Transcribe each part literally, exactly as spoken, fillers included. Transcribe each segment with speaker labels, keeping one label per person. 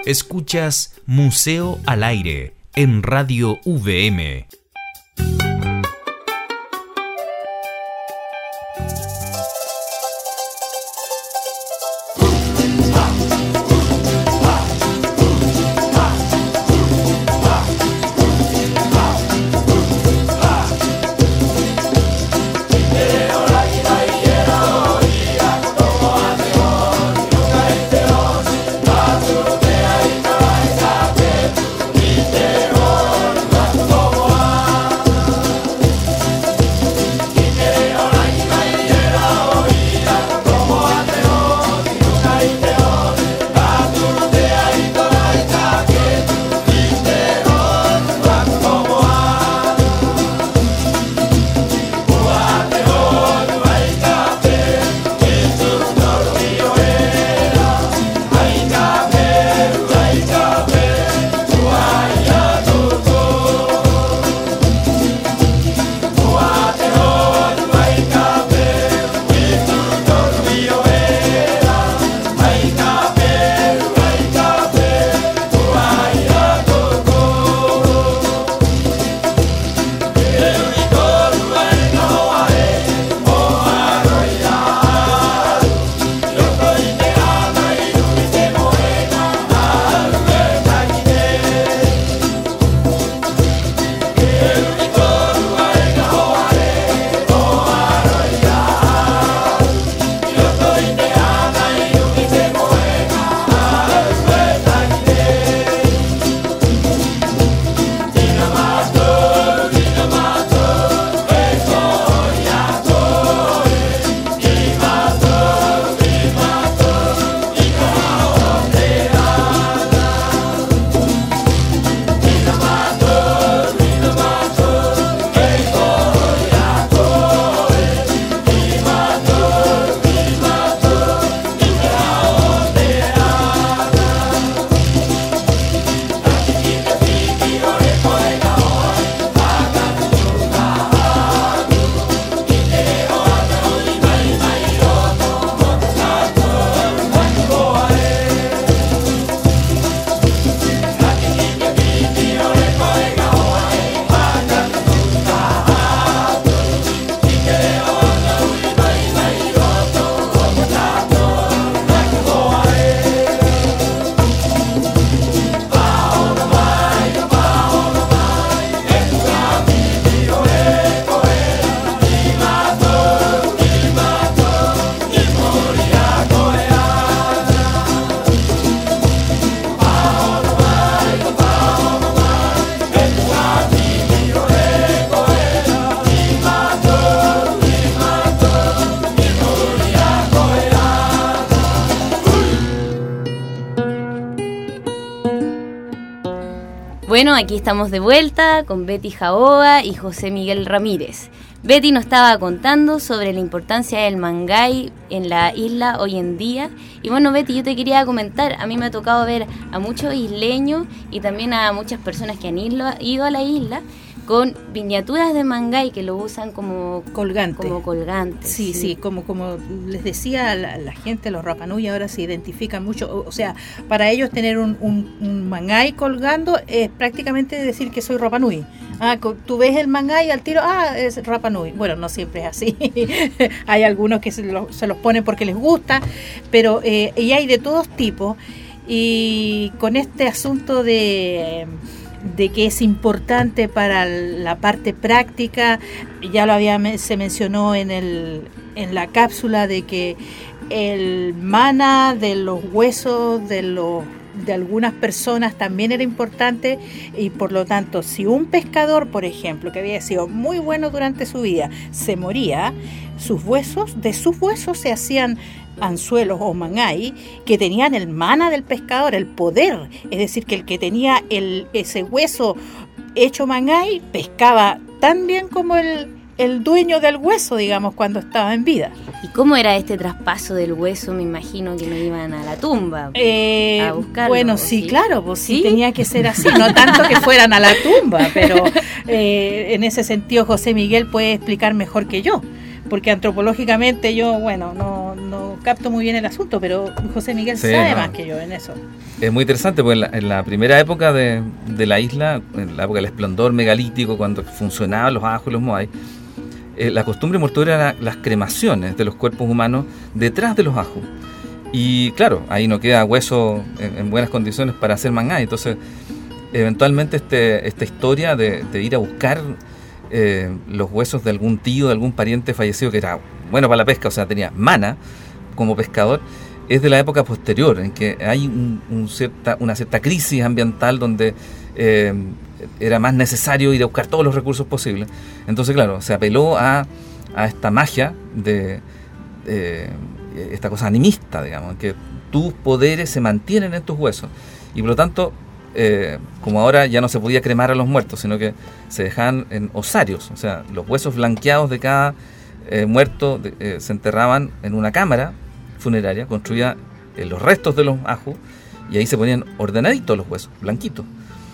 Speaker 1: Escuchas Museo al Aire en Radio V M.
Speaker 2: Bueno, aquí estamos de vuelta con Betty Jaboa y José Miguel Ramírez. Betty nos estaba contando sobre la importancia del mangay en la isla hoy en día. Y bueno, Betty, yo te quería comentar, a mí me ha tocado ver a muchos isleños y también a muchas personas que han ido a la isla con miniaturas de mangay que lo usan como
Speaker 3: colgante.
Speaker 2: Como colgante.
Speaker 3: Sí, sí, sí, como como les decía, la, la gente, los Rapanui ahora se identifican mucho, o, o sea, para ellos tener un, un, un mangay colgando es prácticamente decir que soy Rapanui. Ah, tú ves el mangay al tiro, ah, es Rapanui. Bueno, no siempre es así. Hay algunos que se, lo, se los ponen porque les gusta, pero eh, y hay de todos tipos. Y con este asunto de de que es importante para la parte práctica, ya lo había se mencionó en el en la cápsula de que el mana de los huesos de los de algunas personas también era importante, y por lo tanto si un pescador, por ejemplo, que había sido muy bueno durante su vida, se moría, sus huesos, de sus huesos se hacían anzuelos o mangay que tenían el mana del pescador, el poder, es decir, que el que tenía el ese hueso hecho mangay pescaba tan bien como el el dueño del hueso, digamos, cuando estaba en vida.
Speaker 2: ¿Y cómo era este traspaso del hueso? Me imagino que no iban a la tumba
Speaker 3: eh, a buscarlo. Bueno, sí, ¿sí? Claro, pues sí, ¿sí? Tenía que ser así, no tanto que fueran a la tumba, pero eh, en ese sentido José Miguel puede explicar mejor que yo, porque antropológicamente yo, bueno, no, no capto muy bien el asunto, pero José Miguel
Speaker 4: Sí,
Speaker 3: sabe
Speaker 4: no.
Speaker 3: más que yo en eso.
Speaker 4: Es muy interesante porque en la, en la primera época de, de la isla, en la época del esplendor megalítico, cuando funcionaban los ajos y los moai, eh, la costumbre mortuoria era las cremaciones de los cuerpos humanos detrás de los ajos. Y claro, ahí no queda hueso en, en buenas condiciones para hacer mangay. Entonces, eventualmente este, esta historia de, de ir a buscar eh, los huesos de algún tío, de algún pariente fallecido que era bueno para la pesca, o sea, tenía mana como pescador, es de la época posterior, en que hay un, un cierta, una cierta crisis ambiental donde eh, era más necesario ir a buscar todos los recursos posibles. Entonces, claro, se apeló a, a esta magia de eh, esta cosa animista, digamos, que tus poderes se mantienen en tus huesos. Y por lo tanto, eh, como ahora ya no se podía cremar a los muertos, sino que se dejaban en osarios, o sea, los huesos blanqueados de cada eh, muerto de, eh, se enterraban en una cámara funeraria, construía eh, los restos de los ajos, y ahí se ponían ordenaditos los huesos, blanquitos.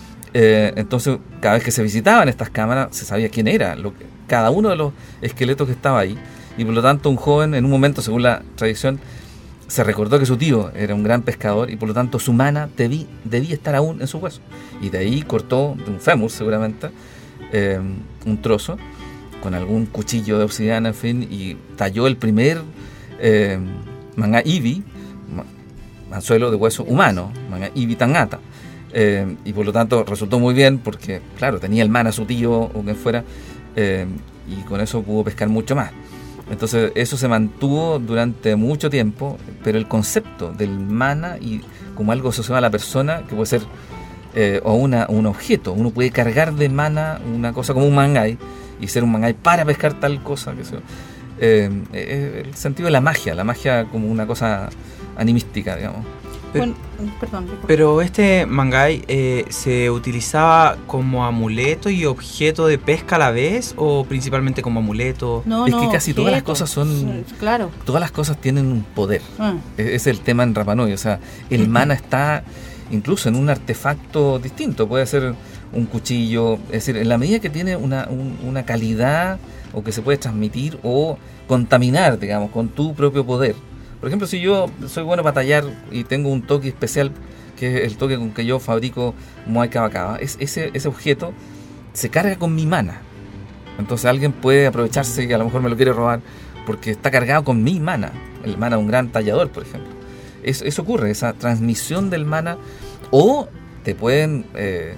Speaker 4: Eh, entonces, cada vez que se visitaban estas cámaras, se sabía quién era, lo que, cada uno de los esqueletos que estaba ahí, y por lo tanto un joven, en un momento, según la tradición, se recordó que su tío era un gran pescador, y por lo tanto su mana debí, debía estar aún en su hueso. Y de ahí cortó, de un fémur seguramente, eh, un trozo, con algún cuchillo de obsidiana, en fin, y talló el primer eh, manga ibi, anzuelo de hueso humano, manga ibi tangata. Eh, y por lo tanto resultó muy bien porque, claro, tenía el mana su tío o quien fuera, eh, y con eso pudo pescar mucho más. Entonces eso se mantuvo durante mucho tiempo, pero el concepto del mana y como algo asociado a la persona, que puede ser eh, o una, un objeto, uno puede cargar de mana una cosa como un mangay y ser un mangay para pescar tal cosa, que sea, eh, eh, el sentido de la magia, la magia como una cosa animística, digamos.
Speaker 5: Pero,
Speaker 3: Bueno, perdón. disculpa.
Speaker 5: pero este mangay eh, ¿se utilizaba como amuleto y objeto de pesca a la vez o principalmente como amuleto?
Speaker 3: No,
Speaker 4: es
Speaker 3: no,
Speaker 4: que casi todas las
Speaker 3: objetos.
Speaker 4: cosas son-
Speaker 3: Claro.
Speaker 4: Todas las cosas tienen un poder.
Speaker 3: Ah.
Speaker 4: Ese es el tema en Rapa Nui, o sea, el mana está incluso en un artefacto distinto, puede ser un cuchillo, es decir, en la medida que tiene una, un- una calidad o que se puede transmitir o contaminar, digamos, con tu propio poder. Por ejemplo, si yo soy bueno para tallar y tengo un toque especial, que es el toque con que yo fabrico Moai Kaba Kaba, es, ese, ese objeto se carga con mi mana. Entonces alguien puede aprovecharse que a lo mejor me lo quiere robar porque está cargado con mi mana, el mana de un gran tallador, por ejemplo. Eso, eso ocurre, esa transmisión del mana, o te pueden, eh,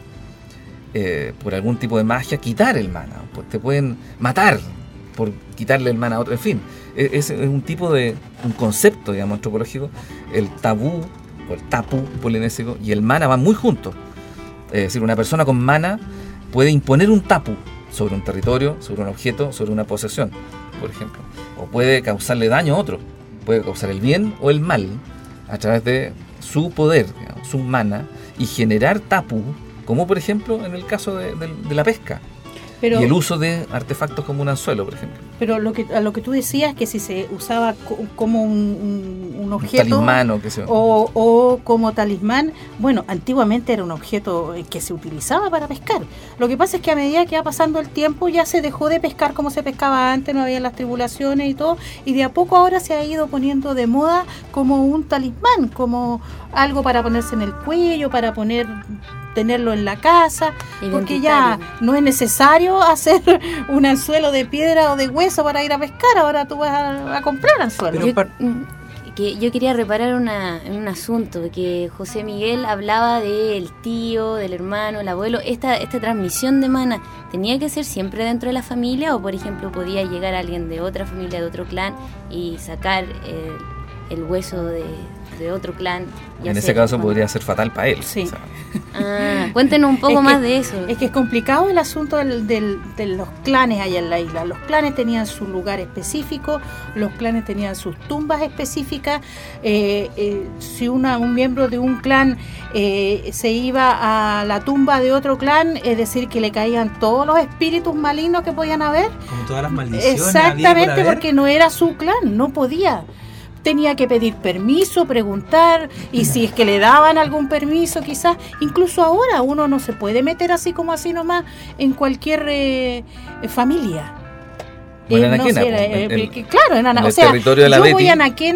Speaker 4: eh, por algún tipo de magia, quitar el mana, pues te pueden matar por quitarle el mana a otro, en fin. Es, es un tipo de, un concepto, digamos, antropológico, el tabú, o el tapu polinésico, y el mana van muy juntos. Es decir, una persona con mana puede imponer un tapu sobre un territorio, sobre un objeto, sobre una posesión, por ejemplo. O puede causarle daño a otro. Puede causar el bien o el mal a través de su poder, digamos, su mana, y generar tapu, como por ejemplo en el caso de, de, de la pesca.
Speaker 3: Pero,
Speaker 4: Y el uso de artefactos como un anzuelo, por ejemplo.
Speaker 3: pero lo que a lo que tú decías, que si se usaba co- como un, un, un
Speaker 4: Un
Speaker 3: objeto
Speaker 4: talismán o qué sé yo.
Speaker 3: o, o como talismán, bueno, antiguamente era un objeto que se utilizaba para pescar. Lo que pasa es que a medida que va pasando el tiempo ya se dejó de pescar como se pescaba antes, no había las tribulaciones y todo, y de a poco ahora se ha ido poniendo de moda como un talismán, como algo para ponerse en el cuello, para poner tenerlo en la casa, porque ya
Speaker 2: Identitario.
Speaker 3: no es necesario hacer un anzuelo de piedra o de hueso para ir a pescar, ahora tú vas a, a comprar anzuelo.
Speaker 5: Pero
Speaker 2: Yo,
Speaker 5: par-
Speaker 2: mm, que yo quería reparar una, en un asunto, que José Miguel hablaba del tío, del hermano, el abuelo. Esta, esta transmisión de mana, ¿tenía que ser siempre dentro de la familia o, por ejemplo, podía llegar alguien de otra familia, de otro clan y sacar el, el hueso de, de otro clan? ya
Speaker 4: En
Speaker 2: sea
Speaker 4: ese caso
Speaker 2: cuando-
Speaker 4: podría ser fatal para él.
Speaker 3: Sí.
Speaker 4: O sea,
Speaker 2: Ah, cuéntenos un poco
Speaker 3: Es que-
Speaker 2: más de eso.
Speaker 3: Es que es complicado el asunto del, del- de los clanes allá en la isla. Los clanes tenían su lugar específico, los clanes tenían sus tumbas específicas. Eh, eh, si una, un miembro de un clan eh, se iba a la tumba de otro clan, es decir, que le caían todos los espíritus malignos que podían haber.
Speaker 5: Como todas las maldiciones.
Speaker 3: Exactamente, porque no era su clan, no podía. Tenía que pedir permiso, preguntar, y si es que le daban algún permiso, quizás, incluso ahora uno no se puede meter así como así nomás en cualquier eh, eh, familia.
Speaker 4: Bueno, en
Speaker 3: Eh, no
Speaker 4: Anaquena,
Speaker 3: sé,
Speaker 4: pues,
Speaker 3: eh,
Speaker 4: en-
Speaker 3: eh, que- claro, en Ana-
Speaker 4: en
Speaker 3: o
Speaker 4: el
Speaker 3: sea,
Speaker 4: territorio de la
Speaker 3: yo
Speaker 4: Betty.
Speaker 3: voy a Anaquena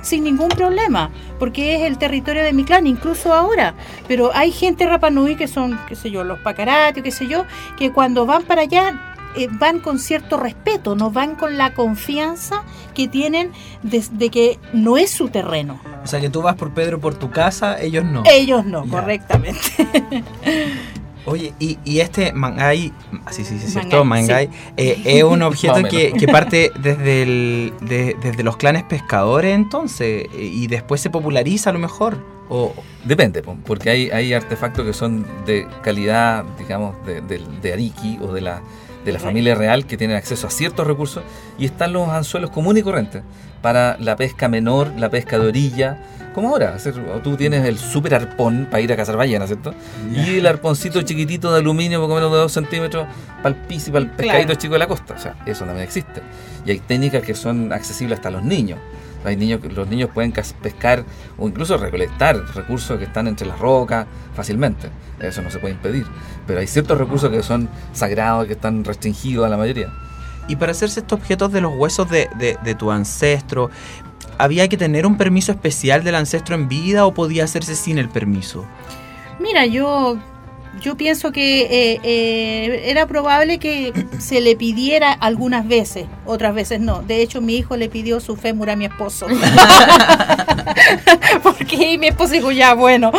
Speaker 3: sin ningún problema, porque es el territorio de mi clan, incluso ahora. Pero hay gente Rapa Nui que son, qué sé yo, los Pacarati, qué sé yo, que cuando van para allá eh, van con cierto respeto, no van con la confianza que tienen de, de que no es su terreno.
Speaker 5: O sea, que tú vas por Pedro por tu casa, ellos no.
Speaker 3: Ellos no,
Speaker 5: Ya.
Speaker 3: correctamente.
Speaker 5: Oye, y, y este mangay, sí, sí, sí, cierto,
Speaker 3: Mangay,
Speaker 5: mangay, eh, es un objeto
Speaker 4: Más o
Speaker 5: que,
Speaker 4: menos.
Speaker 5: que parte desde, el, de- desde los clanes pescadores entonces, eh, y después se populariza a lo mejor, o...
Speaker 4: Depende, po, porque hay, hay artefactos que son de calidad, digamos, de, de, de Ariki o de la, de la familia real que tienen acceso a ciertos recursos, y están los anzuelos comunes y corrientes para la pesca menor, la pesca de orilla, como ahora. Hacer, tú tienes el super arpón para ir a cazar ballenas, ¿cierto? Y el arponcito chiquitito de aluminio, poco menos de dos centímetros, para el piso y para el pescadito
Speaker 3: Claro.
Speaker 4: chico de la costa. O sea, eso también existe. Y hay técnicas que son accesibles hasta a los niños. Hay niños, que- los niños pueden cas- pescar o incluso recolectar recursos que están entre las rocas fácilmente. Eso no se puede impedir. Pero hay ciertos recursos que son sagrados, que están restringidos a la mayoría.
Speaker 5: Y para hacerse estos objetos de los huesos de, de, de tu ancestro, ¿había que tener un permiso especial del ancestro en vida o podía hacerse sin el permiso?
Speaker 3: Mira, yo yo pienso que eh, eh, era probable que se le pidiera algunas veces, otras veces no. De hecho, mi hijo le pidió su fémur a mi esposo. Porque mi esposo dijo, ya, bueno.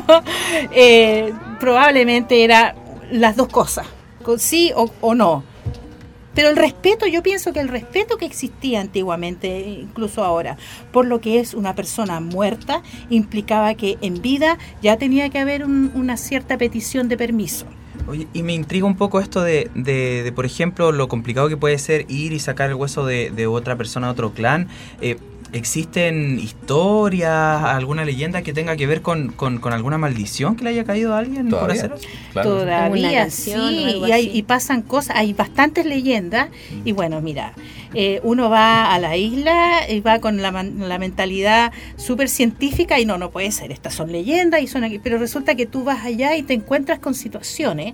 Speaker 3: eh, probablemente era las dos cosas, con sí o, o no. Pero el respeto, yo pienso que el respeto que existía antiguamente, incluso ahora, por lo que es una persona muerta, implicaba que en vida ya tenía que haber un- una cierta petición de permiso.
Speaker 5: Oye, y me intriga un poco esto de, de, de, por ejemplo, lo complicado que puede ser ir y sacar el hueso de, de otra persona, de otro clan. Eh, ¿Existen historias, alguna leyenda que tenga que ver con, con, con alguna maldición que le haya caído a alguien por
Speaker 4: Todavía.
Speaker 5: hacer eso?
Speaker 4: Claro.
Speaker 2: Una
Speaker 3: Todavía
Speaker 2: canción o
Speaker 3: sí,
Speaker 2: algo
Speaker 3: y, hay,
Speaker 2: así.
Speaker 3: y pasan cosas, hay bastantes leyendas, y bueno, mira, eh, uno va a la isla y va con la, man- la mentalidad súper científica y no, no puede ser, estas son leyendas, y son aquí, pero resulta que tú vas allá y te encuentras con situaciones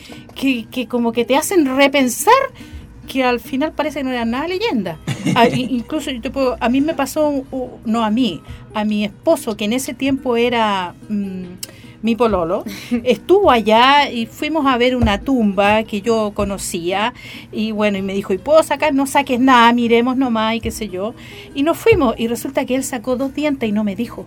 Speaker 3: que, que como que te hacen repensar que al final parece que no era nada leyenda. A- i- incluso yo te puedo, a mí me pasó, un- un- no a mí, a mi esposo, que en ese tiempo era mm, mi pololo, estuvo allá y fuimos a ver una tumba que yo conocía, y bueno, y me dijo, ¿y puedo sacar? No saques nada, miremos nomás y qué sé yo. Y nos fuimos, y resulta que él sacó dos dientes y no me dijo.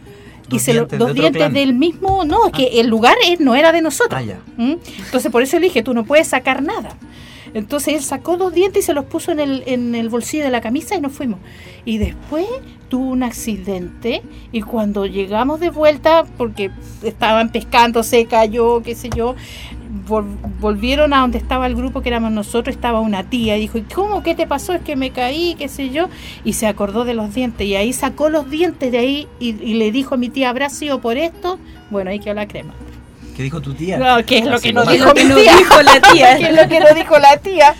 Speaker 3: Y
Speaker 5: Dos
Speaker 3: se lo-
Speaker 5: dientes de
Speaker 3: dos
Speaker 5: otro
Speaker 3: dientes
Speaker 5: clan.
Speaker 3: del mismo, no, es que el lugar eh, no era de nosotros.
Speaker 5: Ah, ya.
Speaker 3: ¿Mm? Entonces por eso le dije, tú no puedes sacar nada. Entonces él sacó dos dientes y se los puso en el, en el bolsillo de la camisa y nos fuimos. Y después tuvo un accidente, y cuando llegamos de vuelta, porque estaban pescando, se cayó, qué sé yo, vol- volvieron a donde estaba el grupo que éramos nosotros, estaba una tía y dijo, ¿y cómo? ¿Qué te pasó? Es que me caí, qué sé yo, y se acordó de los dientes, y ahí sacó los dientes de ahí y, y le dijo a mi tía, ¿habrá sido por esto? Bueno, ahí quedó la crema.
Speaker 5: ¿Qué dijo tu tía?
Speaker 3: No, ¿qué es lo
Speaker 4: Así
Speaker 3: que nos
Speaker 4: nomás.
Speaker 3: dijo mi
Speaker 2: Lo que
Speaker 3: tía?
Speaker 2: nos dijo la tía.
Speaker 3: ¿Qué es lo que nos dijo la tía?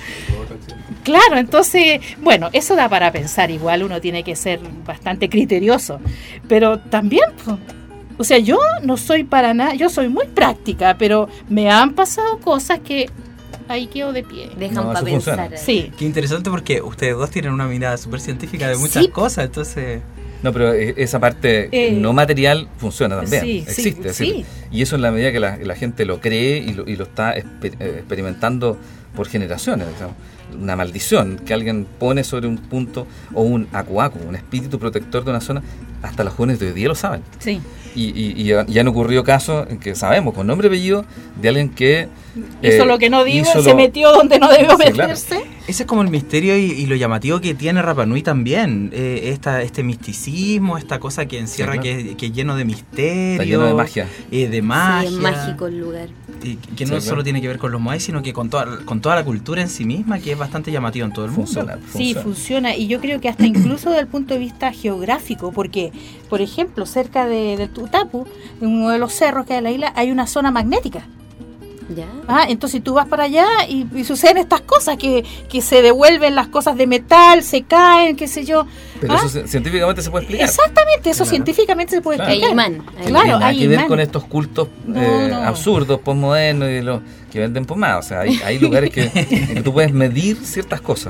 Speaker 3: Claro, entonces, bueno, eso da para pensar, igual uno tiene que ser bastante criterioso, pero también, pues, o sea, yo no soy para nada, yo soy muy práctica, pero me han pasado cosas que ahí quedo de pie.
Speaker 2: Dejan
Speaker 4: No,
Speaker 2: para
Speaker 4: eso funciona.
Speaker 2: pensar.
Speaker 3: Sí,
Speaker 5: Qué interesante porque ustedes dos tienen una mirada súper científica de muchas
Speaker 3: Sí.
Speaker 5: cosas, entonces...
Speaker 4: No, pero eh, esa parte
Speaker 3: Eh,
Speaker 4: no material funciona también.
Speaker 3: sí, sí,
Speaker 4: existe. es decir,
Speaker 3: sí.
Speaker 4: Y eso en la medida que la, la gente lo cree y lo, y lo está exper- eh, experimentando por generaciones. Digamos. Una maldición que alguien pone sobre un punto, o un acuacu, un espíritu protector de una zona, hasta los jóvenes de hoy día lo saben.
Speaker 3: sí.
Speaker 4: Y, y, y ya- ya han ocurrido casos en que sabemos, con nombre y apellido, de alguien que...
Speaker 3: Hizo
Speaker 4: eh,
Speaker 3: lo que no digo,
Speaker 4: hizo
Speaker 3: se
Speaker 4: lo-
Speaker 3: metió donde no debió
Speaker 4: Sí, claro.
Speaker 3: meterse.
Speaker 5: Ese es como el misterio y, y lo llamativo que tiene Rapa Nui también. Eh, esta, este misticismo, esta cosa que encierra,
Speaker 4: Sí, claro.
Speaker 5: que, que es lleno de misterio.
Speaker 4: Está lleno de magia.
Speaker 5: eh, de magia.
Speaker 2: Sí, es mágico el lugar.
Speaker 5: Y que
Speaker 4: Sí,
Speaker 5: no
Speaker 4: claro.
Speaker 5: solo tiene que ver con los moais, sino que con toda, con toda la cultura en sí misma, que es bastante llamativa en todo el mundo.
Speaker 4: Funciona,
Speaker 3: Sí,
Speaker 4: funciona.
Speaker 3: funciona, y yo creo que hasta incluso desde el punto de vista geográfico, porque, por ejemplo, cerca de, de Tutapu, en uno de los cerros que hay en la isla, hay una zona magnética.
Speaker 2: ¿Ya?
Speaker 3: Ah, entonces tú vas para allá y, y suceden estas cosas, que, que se devuelven las cosas de metal, se caen, qué sé yo.
Speaker 4: Pero
Speaker 3: Ah,
Speaker 4: eso ci- científicamente se puede explicar.
Speaker 3: Exactamente, eso
Speaker 5: Claro.
Speaker 3: científicamente se puede
Speaker 4: Claro.
Speaker 2: Hay
Speaker 3: explicar.
Speaker 2: imán. hay
Speaker 4: Que
Speaker 3: Claro,
Speaker 4: no tiene nada
Speaker 3: hay
Speaker 4: que ver
Speaker 3: imán.
Speaker 4: con estos cultos
Speaker 3: No,
Speaker 4: eh,
Speaker 3: no.
Speaker 4: absurdos, postmodernos y los que venden pomadas. O sea, hay, hay lugares que, en que tú puedes medir ciertas cosas.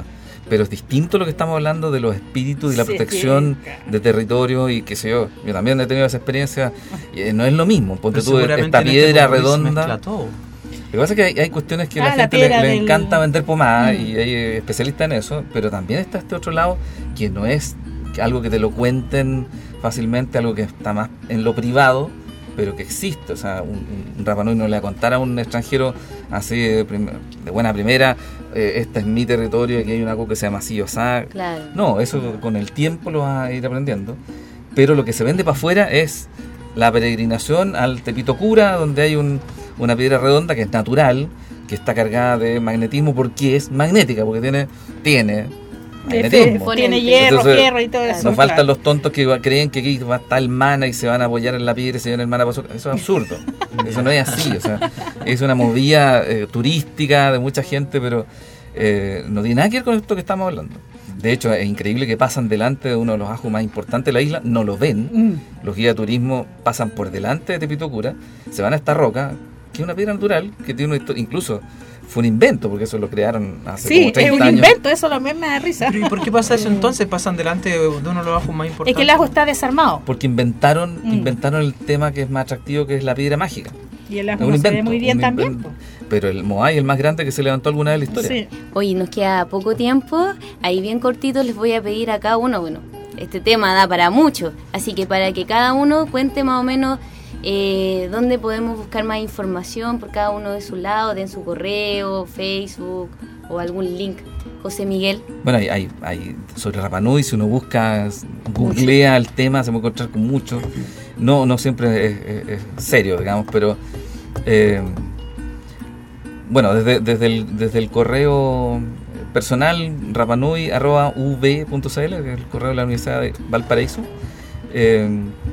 Speaker 4: pero es distinto lo que estamos hablando de los espíritus y la
Speaker 3: Sí,
Speaker 4: protección
Speaker 3: sí, claro.
Speaker 4: de territorio y qué sé yo. Yo también he tenido esa experiencia y eh, no es lo mismo. Ponte
Speaker 5: Pero
Speaker 4: tú
Speaker 5: seguramente
Speaker 4: esta
Speaker 5: en este
Speaker 4: piedra
Speaker 5: Morris
Speaker 4: redonda.
Speaker 5: mezcla todo.
Speaker 4: Lo que pasa es que hay, hay cuestiones que a
Speaker 3: Ah,
Speaker 4: la
Speaker 3: la
Speaker 4: gente le,
Speaker 3: piedra
Speaker 4: le
Speaker 3: del-
Speaker 4: encanta vender pomada
Speaker 3: Mm.
Speaker 4: y hay eh, especialistas en eso, pero también está este otro lado que no es algo que te lo cuenten fácilmente, algo que está más en lo privado, pero que existe. O sea, un, un Rapa Nui no le va a contar a un extranjero así de, prim- de buena primera, eh, este es mi territorio y aquí hay una cosa que se llama así o sea.
Speaker 2: Claro.
Speaker 4: No, eso con el tiempo lo vas a ir aprendiendo. Pero lo que se vende para afuera es la peregrinación al Tepito Cura, donde hay un, una piedra redonda que es natural, que está cargada de magnetismo porque es magnética, porque tiene, tiene magnetismo.
Speaker 2: Pone-
Speaker 3: Tiene hierro,
Speaker 4: Entonces,
Speaker 3: fierro y todo eso.
Speaker 4: Nos faltan
Speaker 3: claro.
Speaker 4: los tontos que va- creen que aquí va a estar el mana y se van a apoyar en la piedra y se viene el mana para su... Eso es absurdo. Eso no es así. O sea, es una movida eh, turística de mucha gente, pero eh, no tiene nada que ver con esto que estamos hablando. De hecho, es increíble que pasan delante de uno de los ajos más importantes de la isla, no lo ven.
Speaker 3: Mm.
Speaker 4: Los guías de turismo pasan por delante de Tepito Cura, se van a esta roca, que es una piedra natural, que tiene una historia, incluso fue un invento, porque eso lo crearon hace
Speaker 3: Sí,
Speaker 4: como
Speaker 3: es
Speaker 4: treinta
Speaker 3: un
Speaker 4: años.
Speaker 3: invento, eso también me da risa.
Speaker 5: Pero ¿y por qué pasa eso entonces? Pasan delante de uno de los ajos más
Speaker 3: Es
Speaker 5: importantes.
Speaker 3: que el ajo está desarmado
Speaker 4: Porque inventaron,
Speaker 3: Mm.
Speaker 4: inventaron el tema que es más atractivo, que es la piedra mágica.
Speaker 3: y el
Speaker 4: Es
Speaker 3: ajo
Speaker 4: un
Speaker 3: no se ve
Speaker 4: invento,
Speaker 3: muy bien
Speaker 4: un
Speaker 3: también.
Speaker 4: invento. Pero el Moai, el más grande que se levantó alguna vez en la
Speaker 3: po.
Speaker 4: historia.
Speaker 3: Sí.
Speaker 2: Oye, nos queda poco tiempo, ahí bien cortito les voy a pedir a cada uno, bueno, este tema da para mucho, así que para que cada uno cuente más o menos eh, dónde podemos buscar más información por cada uno de su lado, den su correo, Facebook o algún link. José Miguel.
Speaker 4: Bueno, hay, hay, hay sobre Rapa Nui, si uno busca, googlea el tema, se va a encontrar con mucho. No, no siempre es, es- es serio, digamos, pero eh, bueno, desde, desde, el, desde el correo personal, rapanui arroba u v punto c l, que es el correo de la Universidad de Valparaíso, eh,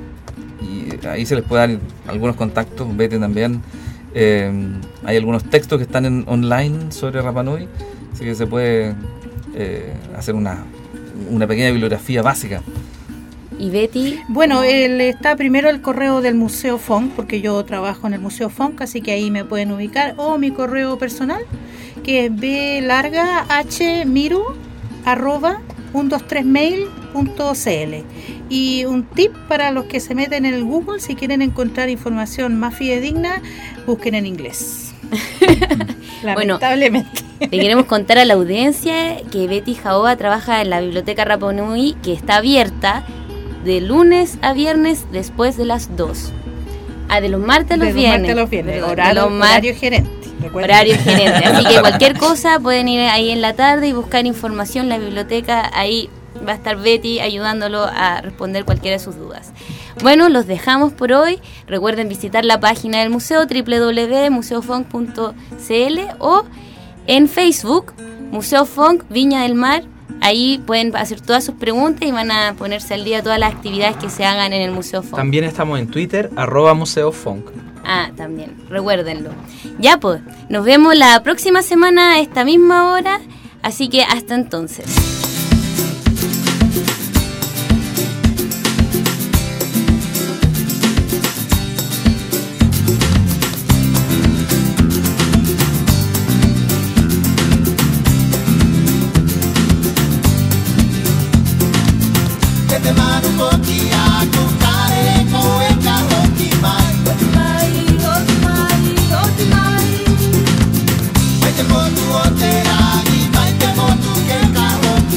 Speaker 4: y ahí se les puede dar algunos contactos, vete también. Eh, hay algunos textos que están en online sobre Rapa Nui, así que se puede eh, hacer una, una pequeña bibliografía básica.
Speaker 2: Y Betty,
Speaker 3: Bueno, el, está primero el correo del Museo Funk, porque yo trabajo en el Museo Funk, así que ahí me pueden ubicar, o mi correo personal, que es b larga h miru arroba ciento veintitrés mail punto c l. Y un tip para los que se meten en el Google, si quieren encontrar información más fidedigna, busquen en inglés.
Speaker 2: Bueno,
Speaker 3: Lamentablemente.
Speaker 2: le queremos contar a la audiencia que Betty Jaoa trabaja en la biblioteca Rapa Nui, que está abierta de lunes a viernes después de las dos. Ah, de los martes a los
Speaker 3: De los
Speaker 2: viernes.
Speaker 3: martes a los viernes,
Speaker 2: Perdón, de
Speaker 3: horario,
Speaker 2: los mar-
Speaker 3: horario gerente. recuerden.
Speaker 2: horario gerente. Así que cualquier cosa pueden ir ahí en la tarde y buscar información en la biblioteca. Ahí va a estar Betty ayudándolo a responder cualquiera de sus dudas. Bueno, los dejamos por hoy. Recuerden visitar la página del museo doble u doble u doble u punto museo funk punto c l o en Facebook, Museo Funk Viña del Mar. Ahí pueden hacer todas sus preguntas y van a ponerse al día de todas las actividades que se hagan en el Museo Funk.
Speaker 5: También estamos en Twitter, arroba Museo Funk.
Speaker 2: Ah, también, recuérdenlo. Ya pues, nos vemos la próxima semana a esta misma hora, así que hasta entonces.
Speaker 6: Vai te motu o te ragi, vai te motu ke kaho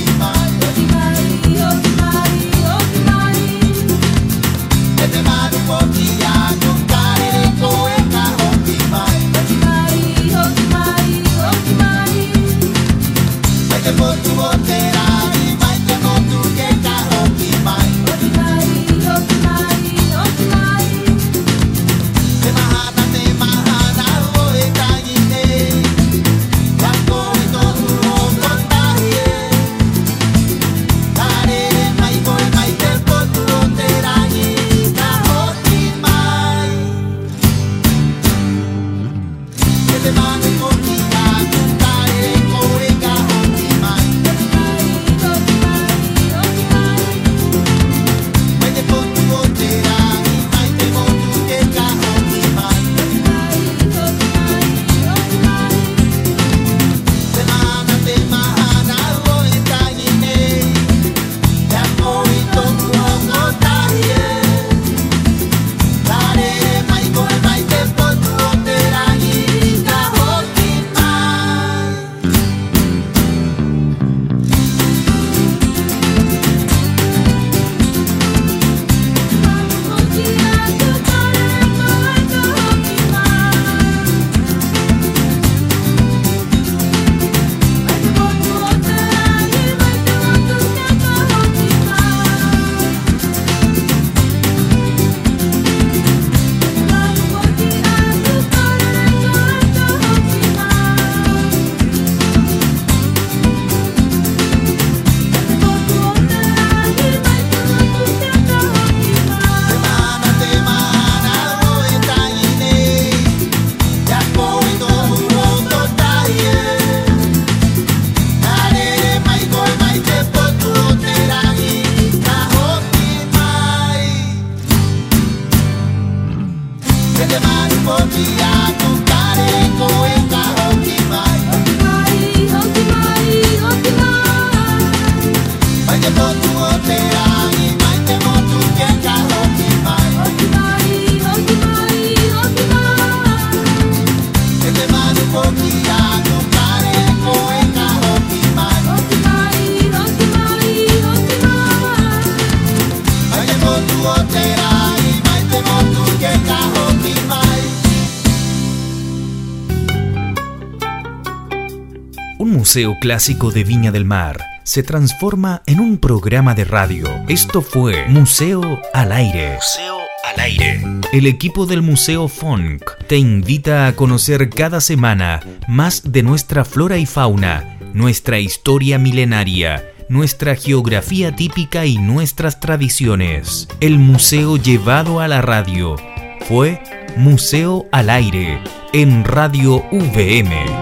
Speaker 1: Un museo clásico de Viña del Mar se transforma en un programa de radio. Esto fue Museo al Aire. Museo al Aire. El equipo del Museo Funk te invita a conocer cada semana más de nuestra flora y fauna, nuestra historia milenaria, nuestra geografía típica y nuestras tradiciones. El museo llevado a la radio fue Museo al Aire en Radio U V M.